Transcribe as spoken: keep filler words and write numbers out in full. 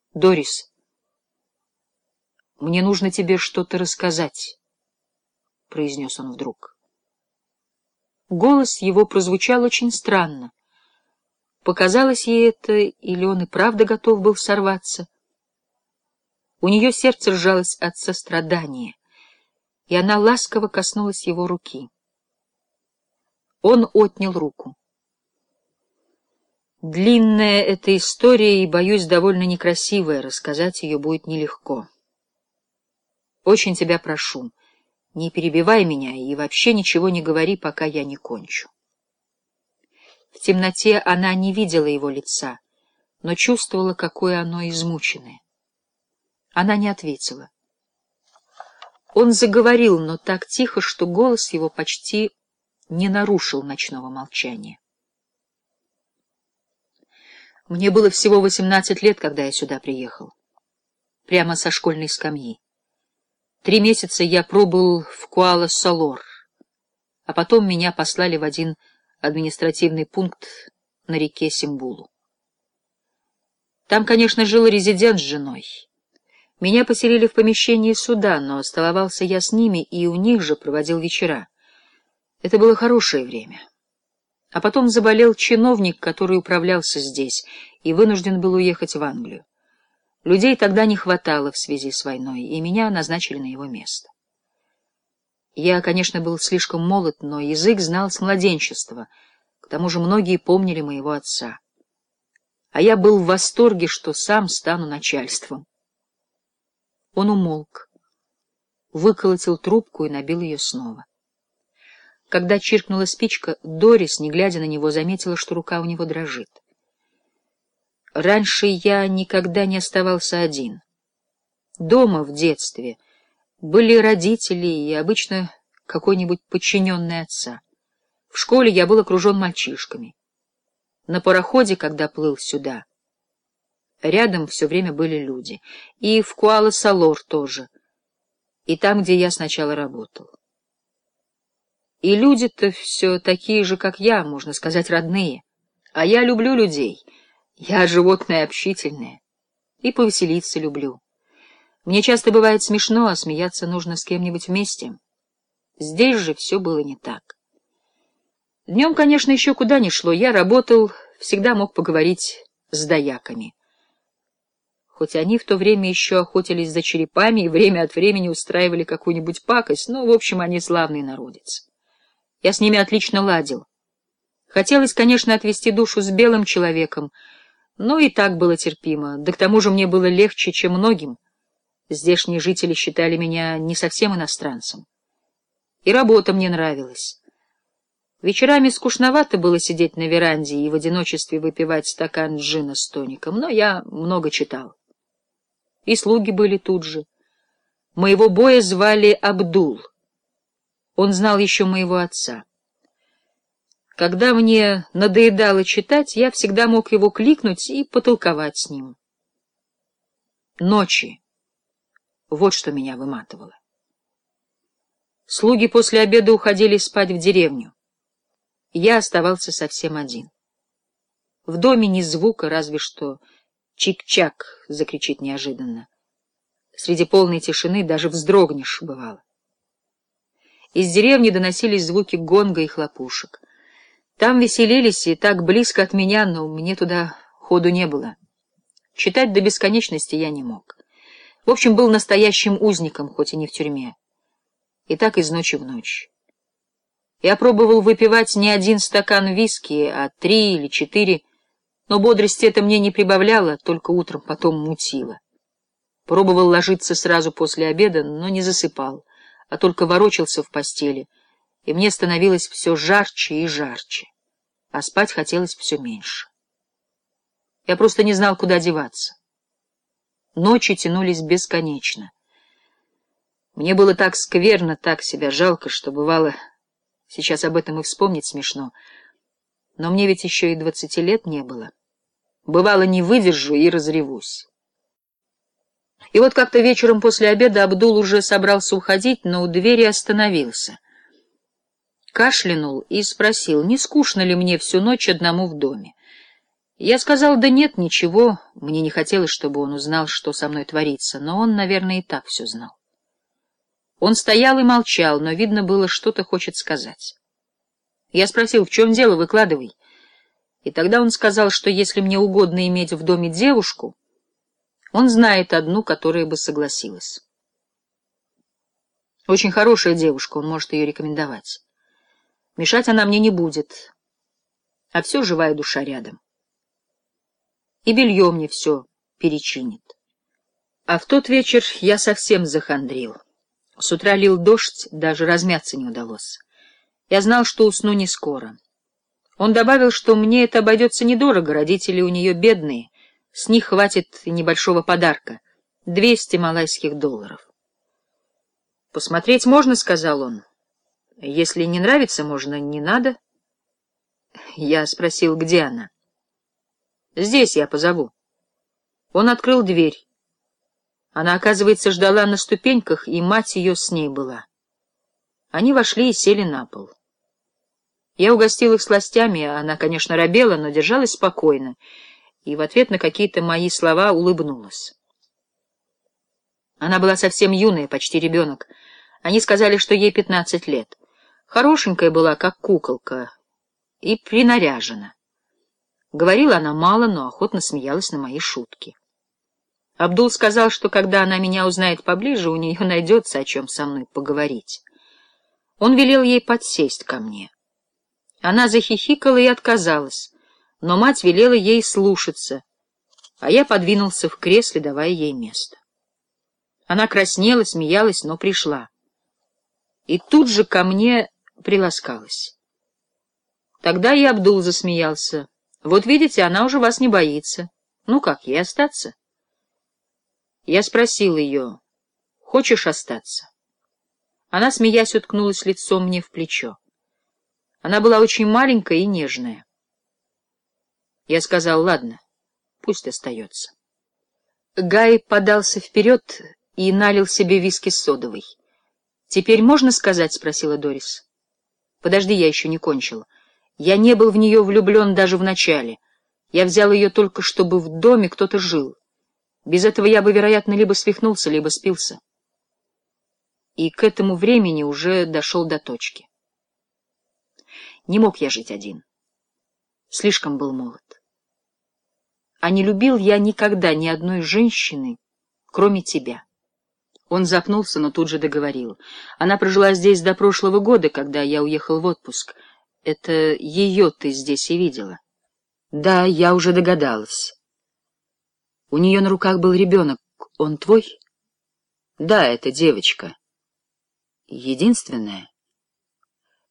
— Дорис, мне нужно тебе что-то рассказать, — произнес он вдруг. Голос его прозвучал очень странно. Показалось ей это, или он и правда готов был сорваться. У нее сердце сжалось от сострадания, и она ласково коснулась его руки. Он отнял руку. Длинная эта история, и, боюсь, довольно некрасивая, рассказать ее будет нелегко. Очень тебя прошу, не перебивай меня и вообще ничего не говори, пока я не кончу. В темноте она не видела его лица, но чувствовала, какое оно измученное. Она не ответила. Он заговорил, но так тихо, что голос его почти не нарушил ночного молчания. Мне было всего восемнадцать лет, когда я сюда приехал. Прямо со школьной скамьи. Три месяца я пробыл в Куала-Салор, а потом меня послали в один административный пункт на реке Симбулу. Там, конечно, жил резидент с женой. Меня поселили в помещении суда, но столовался я с ними и у них же проводил вечера. Это было хорошее время. А потом заболел чиновник, который управлялся здесь, и вынужден был уехать в Англию. Людей тогда не хватало в связи с войной, и меня назначили на его место. Я, конечно, был слишком молод, но язык знал с младенчества, к тому же многие помнили моего отца. А я был в восторге, что сам стану начальством. Он умолк, выколотил трубку и набил ее снова. Когда чиркнула спичка, Дорис, не глядя на него, заметила, что рука у него дрожит. Раньше я никогда не оставался один. Дома в детстве были родители и обычно какой-нибудь подчиненный отца. В школе я был окружен мальчишками. На пароходе, когда плыл сюда, рядом все время были люди. И в Куала-Салор тоже. И там, где я сначала работал. И люди-то все такие же, как я, можно сказать, родные. А я люблю людей. Я животное общительное. И повеселиться люблю. Мне часто бывает смешно, а смеяться нужно с кем-нибудь вместе. Здесь же все было не так. Днем, конечно, еще куда ни шло. Я работал, всегда мог поговорить с дояками. Хоть они в то время еще охотились за черепами и время от времени устраивали какую-нибудь пакость, но, в общем, они славный народец. Я с ними отлично ладил. Хотелось, конечно, отвести душу с белым человеком, но и так было терпимо, да к тому же мне было легче, чем многим. Здешние жители считали меня не совсем иностранцем. И работа мне нравилась. Вечерами скучновато было сидеть на веранде и в одиночестве выпивать стакан джина с тоником, но я много читал. И слуги были тут же. Моего боя звали Абдул. Он знал еще моего отца. Когда мне надоедало читать, я всегда мог его кликнуть и потолковать с ним. Ночи. Вот что меня выматывало. Слуги после обеда уходили спать в деревню. Я оставался совсем один. В доме ни звука, разве что чик-чак закричит неожиданно. Среди полной тишины даже вздрогнешь, бывало. Из деревни доносились звуки гонга и хлопушек. Там веселились и так близко от меня, но мне туда ходу не было. Читать до бесконечности я не мог. В общем, был настоящим узником, хоть и не в тюрьме. И так из ночи в ночь. Я пробовал выпивать не один стакан виски, а три или четыре, но бодрости это мне не прибавляло, только утром потом мутило. Пробовал ложиться сразу после обеда, но не засыпал, а только ворочался в постели, и мне становилось все жарче и жарче, а спать хотелось все меньше. Я просто не знал, куда деваться. Ночи тянулись бесконечно. Мне было так скверно, так себя жалко, что бывало, сейчас об этом и вспомнить смешно, но мне ведь еще и двадцати лет не было. Бывало, не выдержу и разревусь. И вот как-то вечером после обеда Абдул уже собрался уходить, но у двери остановился. Кашлянул и спросил, не скучно ли мне всю ночь одному в доме. Я сказал, да нет, ничего, мне не хотелось, чтобы он узнал, что со мной творится, но он, наверное, и так все знал. Он стоял и молчал, но видно было, что-то хочет сказать. Я спросил, в чем дело, выкладывай. И тогда он сказал, что если мне угодно иметь в доме девушку, он знает одну, которая бы согласилась. Очень хорошая девушка, он может ее рекомендовать. Мешать она мне не будет, а все живая душа рядом. И белье мне все перечинит. А в тот вечер я совсем захандрил. С утра лил дождь, даже размяться не удалось. Я знал, что усну не скоро. Он добавил, что мне это обойдется недорого, родители у нее бедные, с них хватит и небольшого подарка — двести малайских долларов. «Посмотреть можно», — сказал он. «Если не нравится, можно, не надо». Я спросил, где она. «Здесь я позову». Он открыл дверь. Она, оказывается, ждала на ступеньках, и мать ее с ней была. Они вошли и сели на пол. Я угостил их сластями, она, конечно, робела, но держалась спокойно, и в ответ на какие-то мои слова улыбнулась. Она была совсем юная, почти ребенок. Они сказали, что ей пятнадцать лет. Хорошенькая была, как куколка, и принаряжена. Говорила она мало, но охотно смеялась на мои шутки. Абдул сказал, что когда она меня узнает поближе, у нее найдется о чем со мной поговорить. Он велел ей подсесть ко мне. Она захихикала и отказалась, но мать велела ей слушаться, а я подвинулся в кресле, давая ей место. Она краснела, смеялась, но пришла. И тут же ко мне приласкалась. Тогда и Абдул засмеялся. «Вот видите, она уже вас не боится. Ну как, ей остаться?» Я спросил ее, «Хочешь остаться?» Она, смеясь, уткнулась лицом мне в плечо. Она была очень маленькая и нежная. Я сказал, «Ладно, пусть остается». Гай подался вперед и налил себе виски с содовой. «Теперь можно сказать?» — спросила Дорис. «Подожди, я еще не кончил. Я не был в нее влюблен даже в начале. Я взял ее только, чтобы в доме кто-то жил. Без этого я бы, вероятно, либо свихнулся, либо спился. И к этому времени уже дошел до точки. Не мог я жить один. Слишком был молод. А не любил я никогда ни одной женщины, кроме тебя». Он запнулся, но тут же договорил. «Она прожила здесь до прошлого года, когда я уехал в отпуск. Это ее ты здесь и видела?» «Да, я уже догадалась». «У нее на руках был ребенок. Он твой?» «Да, это девочка. Единственная».